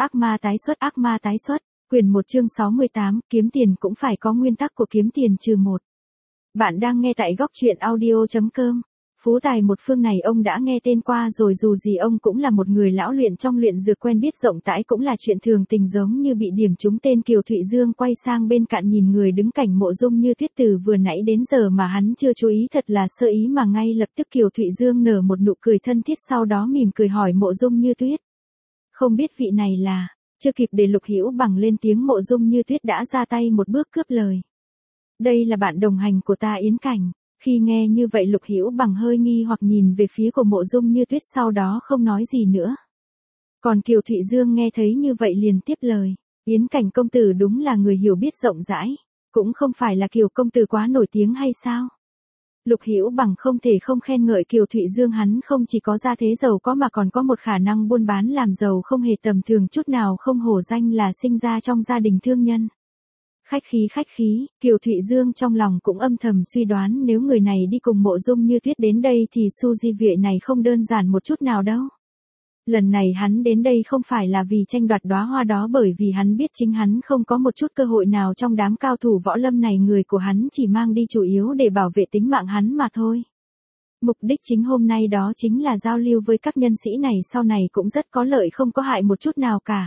Ác ma tái xuất, quyển 1 chương 68, kiếm tiền cũng phải có nguyên tắc của kiếm tiền trừ một. Bạn đang nghe tại góc truyện audio.com. Phú Tài một phương này ông đã nghe tên qua rồi, dù gì ông cũng là một người lão luyện trong luyện dược, quen biết rộng rãi cũng là chuyện thường tình. Giống như bị điểm trúng tên, Kiều Thụy Dương quay sang bên cạnh nhìn người đứng cạnh Mộ Dung Như Tuyết từ vừa nãy đến giờ mà hắn chưa chú ý, thật là sơ ý mà ngay lập tức Kiều Thụy Dương nở một nụ cười thân thiết, sau đó mỉm cười hỏi Mộ Dung Như Tuyết. Không biết vị này là... Chưa kịp để Lục Hữu Bằng lên tiếng, Mộ Dung Như Tuyết đã ra tay một bước cướp lời. Đây là bạn đồng hành của ta Yến Cảnh. Khi nghe như vậy, Lục Hữu Bằng hơi nghi hoặc nhìn về phía của Mộ Dung Như Tuyết, sau đó không nói gì nữa. Còn Kiều Thụy Dương nghe thấy như vậy liền tiếp lời. Yến Cảnh công tử đúng là người hiểu biết rộng rãi. Cũng không phải là Kiều công tử quá nổi tiếng hay sao? Lục Hữu Bằng không thể không khen ngợi Kiều Thụy Dương, hắn không chỉ có gia thế giàu có mà còn có một khả năng buôn bán làm giàu không hề tầm thường chút nào, không hổ danh là sinh ra trong gia đình thương nhân. Khách khí, Kiều Thụy Dương trong lòng cũng âm thầm suy đoán, nếu người này đi cùng Mộ Dung Như Tuyết đến đây thì Su Di Vệ này không đơn giản một chút nào đâu. Lần này hắn đến đây không phải là vì tranh đoạt đóa hoa đó, bởi vì hắn biết chính hắn không có một chút cơ hội nào trong đám cao thủ võ lâm này, người của hắn chỉ mang đi chủ yếu để bảo vệ tính mạng hắn mà thôi. Mục đích chính hôm nay đó chính là giao lưu với các nhân sĩ này, sau này cũng rất có lợi, không có hại một chút nào cả.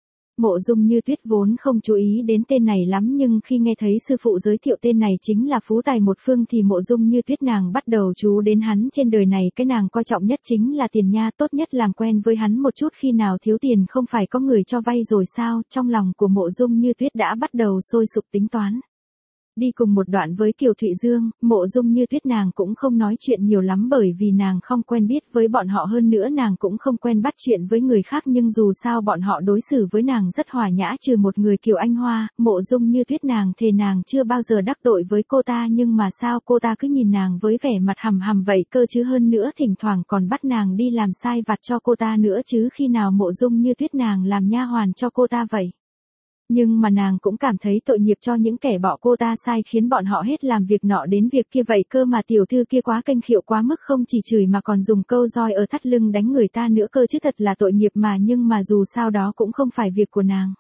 Mộ Dung Như Tuyết vốn không chú ý đến tên này lắm, nhưng khi nghe thấy sư phụ giới thiệu tên này chính là Phú Tài một phương thì Mộ Dung Như Tuyết nàng bắt đầu chú đến hắn. Trên đời này cái nàng coi trọng nhất chính là tiền nha, tốt nhất làm quen với hắn một chút, khi nào thiếu tiền không phải có người cho vay rồi sao? Trong lòng của Mộ Dung Như Tuyết đã bắt đầu sôi sục tính toán. Đi cùng một đoạn với Kiều Thụy Dương, Mộ Dung Như Tuyết nàng cũng không nói chuyện nhiều lắm, bởi vì nàng không quen biết với bọn họ, hơn nữa nàng cũng không quen bắt chuyện với người khác, nhưng dù sao bọn họ đối xử với nàng rất hòa nhã, trừ một người Kiều Anh Hoa. Mộ Dung Như Tuyết nàng thề nàng chưa bao giờ đắc tội với cô ta, nhưng mà sao cô ta cứ nhìn nàng với vẻ mặt hằm hằm vậy cơ chứ, hơn nữa thỉnh thoảng còn bắt nàng đi làm sai vặt cho cô ta nữa chứ, khi nào Mộ Dung Như Tuyết nàng làm nha hoàn cho cô ta vậy? Nhưng mà nàng cũng cảm thấy tội nghiệp cho những kẻ bỏ cô ta sai, khiến bọn họ hết làm việc nọ đến việc kia vậy cơ mà. Tiểu thư kia quá kênh khiệu quá mức, không chỉ chửi mà còn dùng câu roi ở thắt lưng đánh người ta nữa cơ chứ, thật là tội nghiệp mà. Nhưng mà dù sao đó cũng không phải việc của nàng.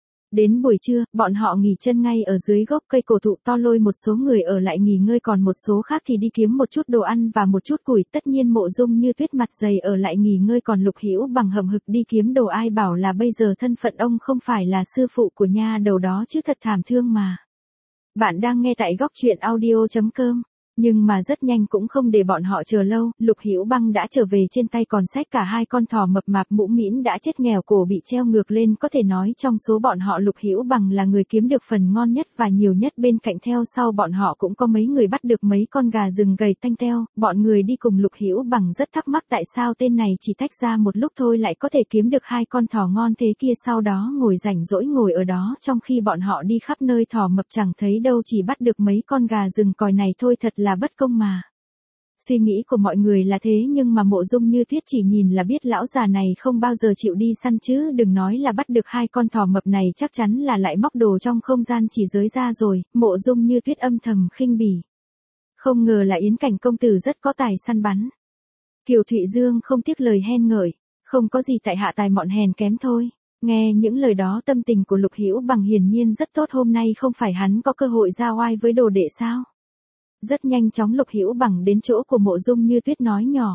Đến buổi trưa, bọn họ nghỉ chân ngay ở dưới gốc cây cổ thụ to, lôi một số người ở lại nghỉ ngơi, còn một số khác thì đi kiếm một chút đồ ăn và một chút củi. Tất nhiên Mộ Dung Như Tuyết mặt dày ở lại nghỉ ngơi, còn Lục Hữu Bằng hậm hực đi kiếm đồ. Ai bảo là bây giờ thân phận ông không phải là sư phụ của nha đầu đó chứ, thật thảm thương mà. Bạn đang nghe tại góc truyện audio.com. Nhưng mà rất nhanh cũng không để bọn họ chờ lâu, Lục Hữu Bằng đã trở về, trên tay còn xách cả hai con thỏ mập mạp mũm mĩm đã chết nghèo, cổ bị treo ngược lên. Có thể nói trong số bọn họ Lục Hữu Bằng là người kiếm được phần ngon nhất và nhiều nhất, bên cạnh theo sau bọn họ cũng có mấy người bắt được mấy con gà rừng gầy tanh teo. Bọn người đi cùng Lục Hữu Bằng rất thắc mắc tại sao tên này chỉ tách ra một lúc thôi lại có thể kiếm được hai con thỏ ngon thế kia, sau đó ngồi rảnh rỗi ngồi ở đó, trong khi bọn họ đi khắp nơi thỏ mập chẳng thấy đâu, chỉ bắt được mấy con gà rừng còi này thôi, thật là bất công mà. Suy nghĩ của mọi người là thế, nhưng mà Mộ Dung Như Tuyết chỉ nhìn là biết lão già này không bao giờ chịu đi săn chứ, đừng nói là bắt được hai con thỏ mập này, chắc chắn là lại móc đồ trong không gian chỉ giới ra rồi. Mộ Dung Như Tuyết âm thầm khinh bỉ. Không ngờ là Yến Cảnh công tử rất có tài săn bắn. Kiều Thụy Dương không tiếc lời khen ngợi. Không có gì, tại hạ tài mọn hèn kém thôi. Nghe những lời đó, tâm tình của Lục Hữu Bằng hiển nhiên rất tốt, hôm nay không phải hắn có cơ hội ra oai với đồ đệ sao? Rất nhanh chóng Lục Hữu Bằng đến chỗ của Mộ Dung Như Tuyết nói nhỏ.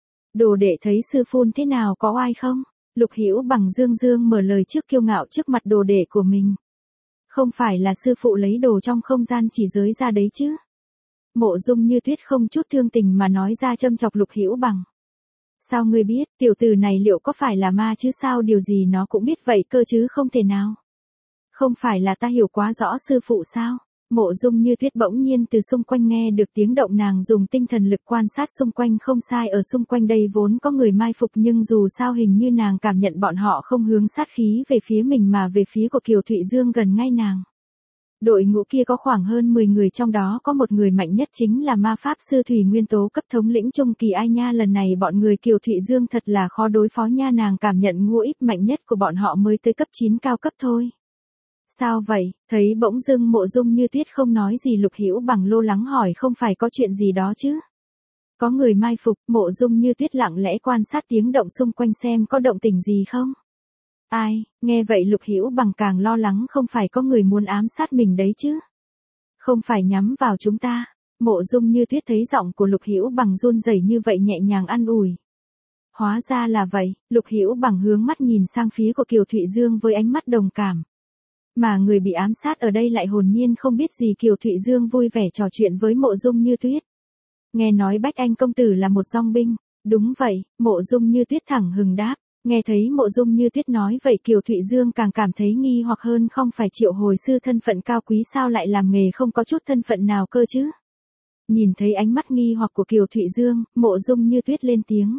Đồ đệ thấy sư phun thế nào, có oai không? Lục Hữu Bằng dương dương mở lời trước, kiêu ngạo trước mặt đồ đệ của mình. Không phải là sư phụ lấy đồ trong không gian chỉ giới ra đấy chứ? Mộ Dung Như Tuyết không chút thương tình mà nói ra, châm chọc Lục Hữu Bằng. Sao ngươi biết, tiểu tử này liệu có phải là ma chứ sao, điều gì nó cũng biết vậy cơ chứ, không thể nào. Không phải là ta hiểu quá rõ sư phụ sao? Mộ Dung Như Tuyết bỗng nhiên từ xung quanh nghe được tiếng động, nàng dùng tinh thần lực quan sát xung quanh, không sai, ở xung quanh đây vốn có người mai phục, nhưng dù sao hình như nàng cảm nhận bọn họ không hướng sát khí về phía mình mà về phía của Kiều Thụy Dương gần ngay nàng. Đội ngũ kia có khoảng hơn 10 người, trong đó có một người mạnh nhất chính là ma pháp sư Thủy Nguyên Tố cấp thống lĩnh trung kỳ. Ai nha, lần này bọn người Kiều Thụy Dương thật là khó đối phó nha, nàng cảm nhận ngũ íp mạnh nhất của bọn họ mới tới cấp 9 cao cấp thôi. Sao vậy? Thấy bỗng dưng Mộ Dung Như Tuyết không nói gì, Lục Hữu Bằng lo lắng hỏi, không phải có chuyện gì đó chứ? Có người mai phục. Mộ Dung Như Tuyết lặng lẽ quan sát tiếng động xung quanh xem có động tĩnh gì không. Ai, nghe vậy Lục Hữu Bằng càng lo lắng, không phải có người muốn ám sát mình đấy chứ? Không phải nhắm vào chúng ta. Mộ Dung Như Tuyết thấy giọng của Lục Hữu Bằng run rẩy như vậy nhẹ nhàng an ủi. Hóa ra là vậy, Lục Hữu Bằng hướng mắt nhìn sang phía của Kiều Thụy Dương với ánh mắt đồng cảm. Mà người bị ám sát ở đây lại hồn nhiên không biết gì. Kiều Thụy Dương vui vẻ trò chuyện với Mộ Dung Như Tuyết. Nghe nói Bách Anh công tử là một dong binh. Đúng vậy, Mộ Dung Như Tuyết thẳng hừng đáp. Nghe thấy Mộ Dung Như Tuyết nói vậy Kiều Thụy Dương càng cảm thấy nghi hoặc hơn, không phải Triệu hồi sư thân phận cao quý sao lại làm nghề không có chút thân phận nào cơ chứ? Nhìn thấy ánh mắt nghi hoặc của Kiều Thụy Dương, Mộ Dung Như Tuyết lên tiếng.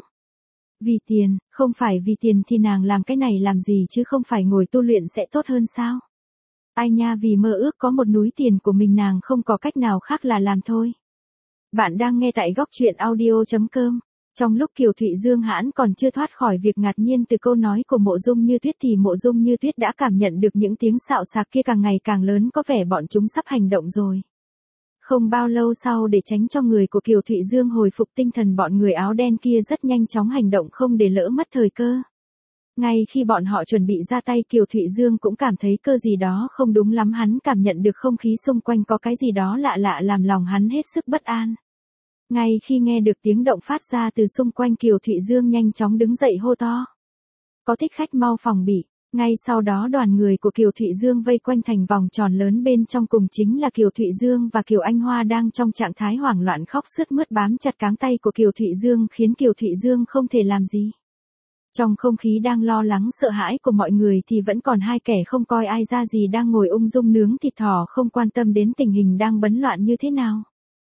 Vì tiền, không phải vì tiền thì nàng làm cái này làm gì chứ, không phải ngồi tu luyện sẽ tốt hơn sao? Ai nha, vì mơ ước có một núi tiền của mình nàng không có cách nào khác là làm thôi. Bạn đang nghe tại góc truyện audio.com. Trong lúc Kiều Thụy Dương hãn còn chưa thoát khỏi việc ngạc nhiên từ câu nói của Mộ Dung Như Tuyết thì Mộ Dung Như Tuyết đã cảm nhận được những tiếng xạo xạc kia càng ngày càng lớn, có vẻ bọn chúng sắp hành động rồi. Không bao lâu sau, để tránh cho người của Kiều Thụy Dương hồi phục tinh thần, bọn người áo đen kia rất nhanh chóng hành động không để lỡ mất thời cơ. Ngay khi bọn họ chuẩn bị ra tay, Kiều Thụy Dương cũng cảm thấy cơ gì đó không đúng lắm, hắn cảm nhận được không khí xung quanh có cái gì đó lạ lạ làm lòng hắn hết sức bất an. Ngay khi nghe được tiếng động phát ra từ xung quanh, Kiều Thụy Dương nhanh chóng đứng dậy hô to. Có thích khách mau phòng bị. Ngay sau đó đoàn người của Kiều Thụy Dương vây quanh thành vòng tròn lớn, bên trong cùng chính là Kiều Thụy Dương và Kiều Anh Hoa đang trong trạng thái hoảng loạn khóc sướt mướt bám chặt cáng tay của Kiều Thụy Dương khiến Kiều Thụy Dương không thể làm gì. Trong không khí đang lo lắng sợ hãi của mọi người thì vẫn còn hai kẻ không coi ai ra gì đang ngồi ung dung nướng thịt thỏ, không quan tâm đến tình hình đang bấn loạn như thế nào.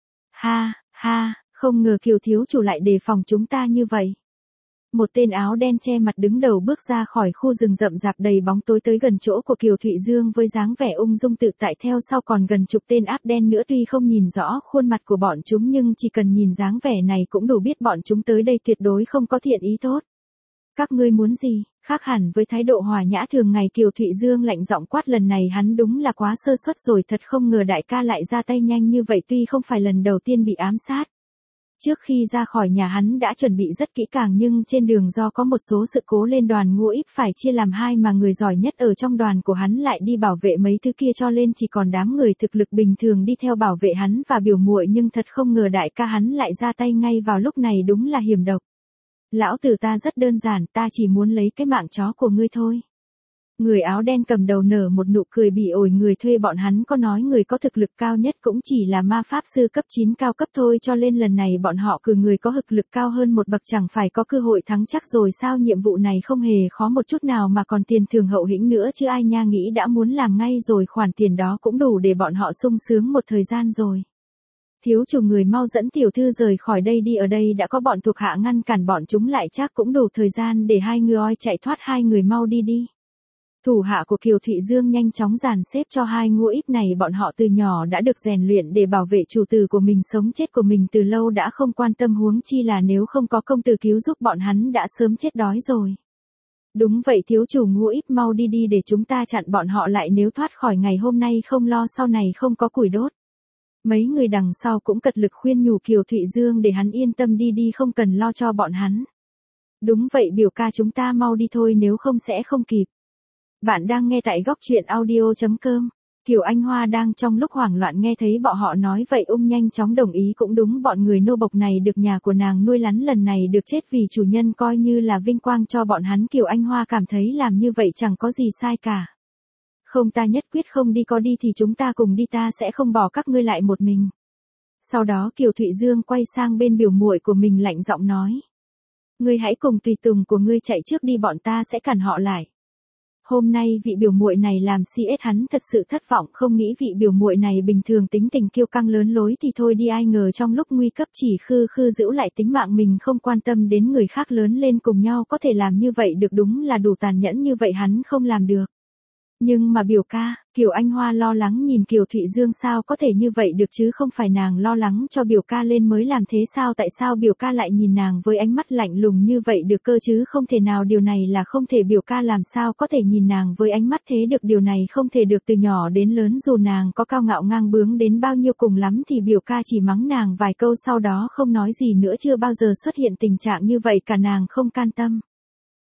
Ha, ha, không ngờ Kiều thiếu chủ lại đề phòng chúng ta như vậy. Một tên áo đen che mặt đứng đầu bước ra khỏi khu rừng rậm rạp đầy bóng tối tới gần chỗ của Kiều Thụy Dương với dáng vẻ ung dung tự tại, theo sau còn gần chục tên áp đen nữa. Tuy không nhìn rõ khuôn mặt của bọn chúng nhưng chỉ cần nhìn dáng vẻ này cũng đủ biết bọn chúng tới đây tuyệt đối không có thiện ý tốt. Các ngươi muốn gì? Khác hẳn với thái độ hòa nhã thường ngày, Kiều Thụy Dương lạnh giọng quát, lần này hắn đúng là quá sơ suất rồi, thật không ngờ đại ca lại ra tay nhanh như vậy. Tuy không phải lần đầu tiên bị ám sát. Trước khi ra khỏi nhà hắn đã chuẩn bị rất kỹ càng, nhưng trên đường do có một số sự cố lên đoàn Ngũ Íp phải chia làm hai, mà người giỏi nhất ở trong đoàn của hắn lại đi bảo vệ mấy thứ kia, cho nên chỉ còn đám người thực lực bình thường đi theo bảo vệ hắn và biểu muội, nhưng thật không ngờ đại ca hắn lại ra tay ngay vào lúc này, đúng là hiểm độc. Lão tử ta rất đơn giản, ta chỉ muốn lấy cái mạng chó của ngươi thôi. Người áo đen cầm đầu nở một nụ cười bị ổi, người thuê bọn hắn có nói người có thực lực cao nhất cũng chỉ là ma pháp sư cấp 9 cao cấp thôi, cho nên lần này bọn họ cử người có thực lực cao hơn một bậc, chẳng phải có cơ hội thắng chắc rồi sao? Nhiệm vụ này không hề khó một chút nào mà còn tiền thưởng hậu hĩnh nữa chứ, ai nha nghĩ đã muốn làm ngay rồi, khoản tiền đó cũng đủ để bọn họ sung sướng một thời gian rồi. Thiếu chủ, người mau dẫn tiểu thư rời khỏi đây đi, ở đây đã có bọn thuộc hạ ngăn cản bọn chúng lại, chắc cũng đủ thời gian để hai người chạy thoát, hai người mau đi đi. Thủ hạ của Kiều Thụy Dương nhanh chóng dàn xếp cho hai Ngũ Íp này, bọn họ từ nhỏ đã được rèn luyện để bảo vệ chủ tử của mình, sống chết của mình từ lâu đã không quan tâm, huống chi là nếu không có công tử cứu giúp bọn hắn đã sớm chết đói rồi. Đúng vậy thiếu chủ Ngũ Íp, mau đi đi để chúng ta chặn bọn họ lại, nếu thoát khỏi ngày hôm nay không lo sau này không có củi đốt. Mấy người đằng sau cũng cật lực khuyên nhủ Kiều Thụy Dương để hắn yên tâm đi đi, không cần lo cho bọn hắn. Đúng vậy biểu ca, chúng ta mau đi thôi nếu không sẽ không kịp. Bạn đang nghe tại góc truyện audio.com. Kiều Anh Hoa đang trong lúc hoảng loạn nghe thấy bọn họ nói vậy nhanh chóng đồng ý, cũng đúng, bọn người nô bộc này được nhà của nàng nuôi lắn, lần này được chết vì chủ nhân coi như là vinh quang cho bọn hắn. Kiều Anh Hoa cảm thấy làm như vậy chẳng có gì sai cả. Không, ta nhất quyết không đi, có đi thì chúng ta cùng đi, ta sẽ không bỏ các ngươi lại một mình. Sau đó Kiều Thụy Dương quay sang bên biểu muội của mình lạnh giọng nói. Ngươi hãy cùng tùy tùng của ngươi chạy trước đi, bọn ta sẽ cản họ lại. Hôm nay vị biểu muội này làm CS hắn thật sự thất vọng, không nghĩ vị biểu muội này bình thường tính tình kiêu căng lớn lối thì thôi đi, ai ngờ trong lúc nguy cấp chỉ khư khư giữ lại tính mạng mình, không quan tâm đến người khác, lớn lên cùng nhau có thể làm như vậy được, đúng là đủ tàn nhẫn, như vậy hắn không làm được. Nhưng mà biểu ca, Kiều Anh Hoa lo lắng nhìn Kiều Thụy Dương, sao có thể như vậy được chứ, không phải nàng lo lắng cho biểu ca lên mới làm thế sao, tại sao biểu ca lại nhìn nàng với ánh mắt lạnh lùng như vậy được cơ chứ, không thể nào, điều này là không thể, biểu ca làm sao có thể nhìn nàng với ánh mắt thế được, điều này không thể được, từ nhỏ đến lớn dù nàng có cao ngạo ngang bướng đến bao nhiêu cùng lắm thì biểu ca chỉ mắng nàng vài câu sau đó không nói gì nữa, chưa bao giờ xuất hiện tình trạng như vậy cả, nàng không can tâm.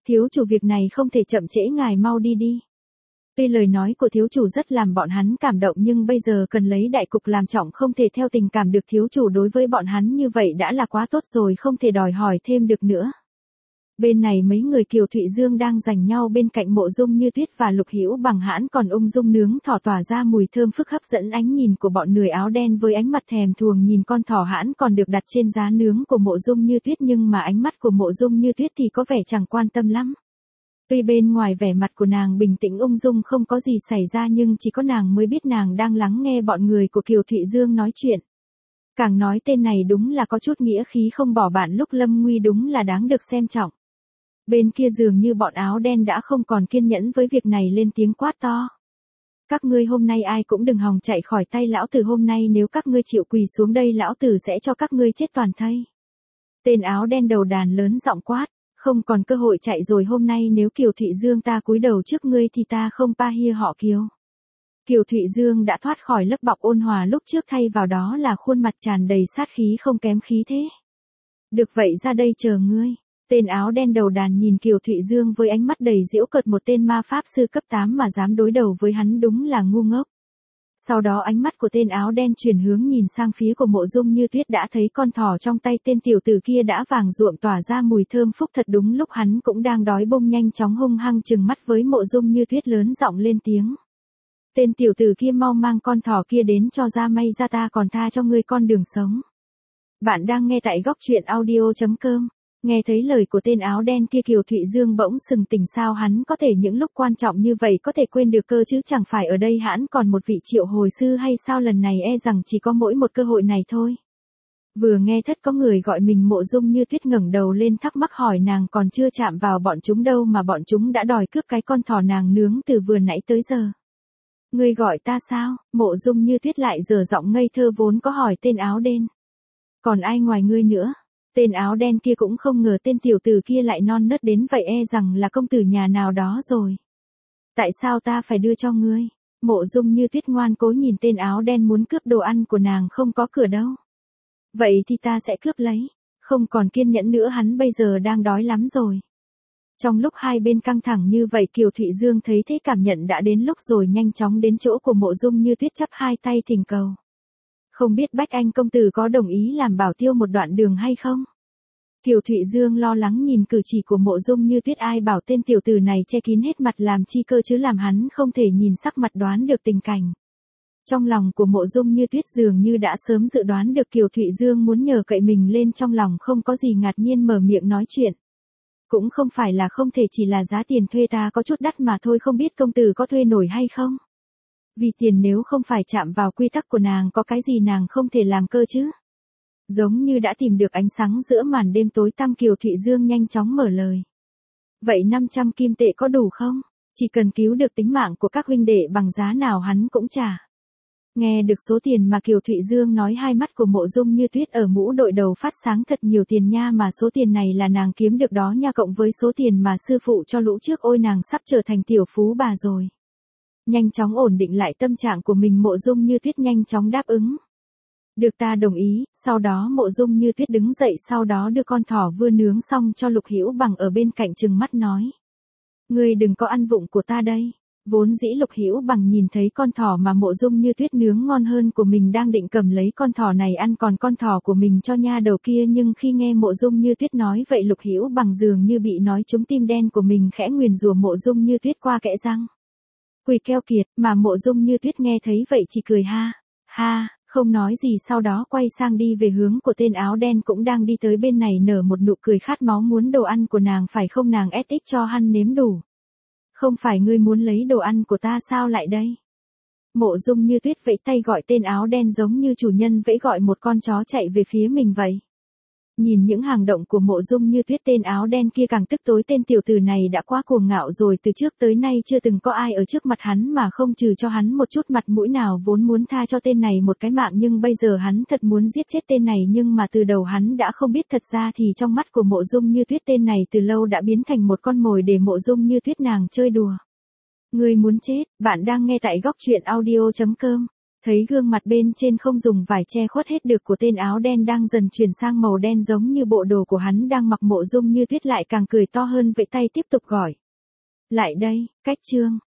Thiếu chủ việc này không thể chậm trễ ngài mau đi đi. Tuy lời nói của thiếu chủ rất làm bọn hắn cảm động nhưng bây giờ cần lấy đại cục làm trọng, không thể theo tình cảm được, thiếu chủ đối với bọn hắn như vậy đã là quá tốt rồi, không thể đòi hỏi thêm được nữa. Bên này mấy người Kiều Thụy Dương đang giành nhau bên cạnh Mộ Dung Như Tuyết và Lục Hữu Bằng hãn còn ung dung nướng thỏ tỏa ra mùi thơm phức hấp dẫn ánh nhìn của bọn người áo đen với ánh mặt thèm thuồng nhìn con thỏ hãn còn được đặt trên giá nướng của Mộ Dung Như Tuyết, nhưng mà ánh mắt của Mộ Dung Như Tuyết thì có vẻ chẳng quan tâm lắm. Tuy bên ngoài vẻ mặt của nàng bình tĩnh ung dung không có gì xảy ra nhưng chỉ có nàng mới biết nàng đang lắng nghe bọn người của Kiều Thụy Dương nói chuyện. Càng nói tên này đúng là có chút nghĩa khí không bỏ bạn lúc lâm nguy, đúng là đáng được xem trọng. Bên kia dường như bọn áo đen đã không còn kiên nhẫn với việc này, lên tiếng quát to. Các ngươi hôm nay ai cũng đừng hòng chạy khỏi tay lão tử, hôm nay nếu các ngươi chịu quỳ xuống đây lão tử sẽ cho các ngươi chết toàn thây. Tên áo đen đầu đàn lớn giọng quát, không còn cơ hội chạy rồi, hôm nay nếu Kiều Thụy Dương ta cúi đầu trước ngươi thì ta không pa hia họ Kiều. Kiều Thụy Dương đã thoát khỏi lớp bọc ôn hòa lúc trước, thay vào đó là khuôn mặt tràn đầy sát khí không kém khí thế. Được vậy ra đây chờ ngươi. Tên áo đen đầu đàn nhìn Kiều Thụy Dương với ánh mắt đầy giễu cợt, một tên ma pháp sư cấp 8 mà dám đối đầu với hắn đúng là ngu ngốc. Sau đó ánh mắt của tên áo đen chuyển hướng nhìn sang phía của Mộ Dung Như Tuyết, đã thấy con thỏ trong tay tên tiểu tử kia đã vàng ruộm tỏa ra mùi thơm phúc, thật đúng lúc hắn cũng đang đói bụng, nhanh chóng hung hăng trừng mắt với Mộ Dung Như Tuyết lớn giọng lên tiếng. Tên tiểu tử kia mau mang con thỏ kia đến cho ra may ra, ta còn tha cho ngươi con đường sống. Bạn đang nghe tại góc truyện audio.com. Nghe thấy lời của tên áo đen kia Kiều Thụy Dương bỗng sừng tỉnh, sao hắn có thể những lúc quan trọng như vậy có thể quên được cơ chứ, chẳng phải ở đây hãn còn một vị triệu hồi sư hay sao, lần này e rằng chỉ có mỗi một cơ hội này thôi. Vừa nghe thất có người gọi mình Mộ Dung Như Tuyết ngẩng đầu lên thắc mắc hỏi, nàng còn chưa chạm vào bọn chúng đâu mà bọn chúng đã đòi cướp cái con thỏ nàng nướng từ vừa nãy tới giờ. Ngươi gọi ta sao? Mộ Dung Như Tuyết lại giở giọng ngây thơ vốn có hỏi tên áo đen. Còn ai ngoài ngươi nữa? Tên áo đen kia cũng không ngờ tên tiểu tử kia lại non nớt đến vậy, e rằng là công tử nhà nào đó rồi. Tại sao ta phải đưa cho ngươi? Mộ Dung Như Tuyết ngoan cố nhìn tên áo đen muốn cướp đồ ăn của nàng không có cửa đâu. Vậy thì ta sẽ cướp lấy. Không còn kiên nhẫn nữa, hắn bây giờ đang đói lắm rồi. Trong lúc hai bên căng thẳng như vậy, Kiều Thụy Dương thấy thế cảm nhận đã đến lúc rồi, nhanh chóng đến chỗ của Mộ Dung Như Tuyết chắp hai tay thỉnh cầu. Không biết Bách Anh công tử có đồng ý làm bảo tiêu một đoạn đường hay không? Kiều Thụy Dương lo lắng nhìn cử chỉ của Mộ Dung Như Tuyết, ai bảo tên tiểu tử này che kín hết mặt làm chi cơ chứ, làm hắn không thể nhìn sắc mặt đoán được tình cảnh. Trong lòng của Mộ Dung Như Tuyết dường như đã sớm dự đoán được Kiều Thụy Dương muốn nhờ cậy mình lên, trong lòng không có gì ngạc nhiên mở miệng nói chuyện. Cũng không phải là không thể, chỉ là giá tiền thuê ta có chút đắt mà thôi, không biết công tử có thuê nổi hay không? Vì tiền nếu không phải chạm vào quy tắc của nàng có cái gì nàng không thể làm cơ chứ? Giống như đã tìm được ánh sáng giữa màn đêm tối tăm, Kiều Thụy Dương nhanh chóng mở lời. Vậy 500 kim tệ có đủ không? Chỉ cần cứu được tính mạng của các huynh đệ bằng giá nào hắn cũng trả. Nghe được số tiền mà Kiều Thụy Dương nói, hai mắt của Mộ Dung Như Tuyết ở mũ đội đầu phát sáng, thật nhiều tiền nha, mà số tiền này là nàng kiếm được đó nha, cộng với số tiền mà sư phụ cho lũ trước, ôi nàng sắp trở thành tiểu phú bà rồi. Nhanh chóng ổn định lại tâm trạng của mình, Mộ Dung Như Tuyết nhanh chóng đáp ứng. Được, ta đồng ý. Sau đó Mộ Dung Như Tuyết đứng dậy, sau đó đưa con thỏ vừa nướng xong cho Lục Hữu Bằng ở bên cạnh, trừng mắt nói. Ngươi đừng có ăn vụng của ta đây. Vốn dĩ Lục Hữu Bằng nhìn thấy con thỏ mà Mộ Dung Như Tuyết nướng ngon hơn của mình đang định cầm lấy con thỏ này ăn, còn con thỏ của mình cho nha đầu kia, nhưng khi nghe Mộ Dung Như Tuyết nói vậy, Lục Hữu Bằng dường như bị nói trúng tim đen của mình, khẽ nguyền rủa Mộ Dung Như Tuyết qua kẽ răng. Quỳ keo kiệt, mà Mộ Dung Như Tuyết nghe thấy vậy chỉ cười ha, ha, không nói gì, sau đó quay sang đi về hướng của tên áo đen cũng đang đi tới bên này, nở một nụ cười khát máu, muốn đồ ăn của nàng phải không, nàng SX cho hắn nếm đủ. Không phải ngươi muốn lấy đồ ăn của ta sao, lại đây. Mộ Dung Như Tuyết vẫy tay gọi tên áo đen giống như chủ nhân vẫy gọi một con chó chạy về phía mình vậy. Nhìn những hành động của Mộ Dung Như Tuyết, tên áo đen kia càng tức tối, tên tiểu tử này đã quá cuồng ngạo rồi, từ trước tới nay chưa từng có ai ở trước mặt hắn mà không trừ cho hắn một chút mặt mũi nào, vốn muốn tha cho tên này một cái mạng, nhưng bây giờ hắn thật muốn giết chết tên này, nhưng mà từ đầu hắn đã không biết thật ra thì trong mắt của Mộ Dung Như Tuyết tên này từ lâu đã biến thành một con mồi để Mộ Dung Như Tuyết nàng chơi đùa. Ngươi muốn chết, bạn đang nghe tại góc truyện audio.com. Thấy gương mặt bên trên không dùng vải che khuất hết được của tên áo đen đang dần chuyển sang màu đen giống như bộ đồ của hắn đang mặc, Mộ Dung Như Tuyết lại càng cười to hơn, vẫy tay tiếp tục gọi. Lại đây, Cách Trương.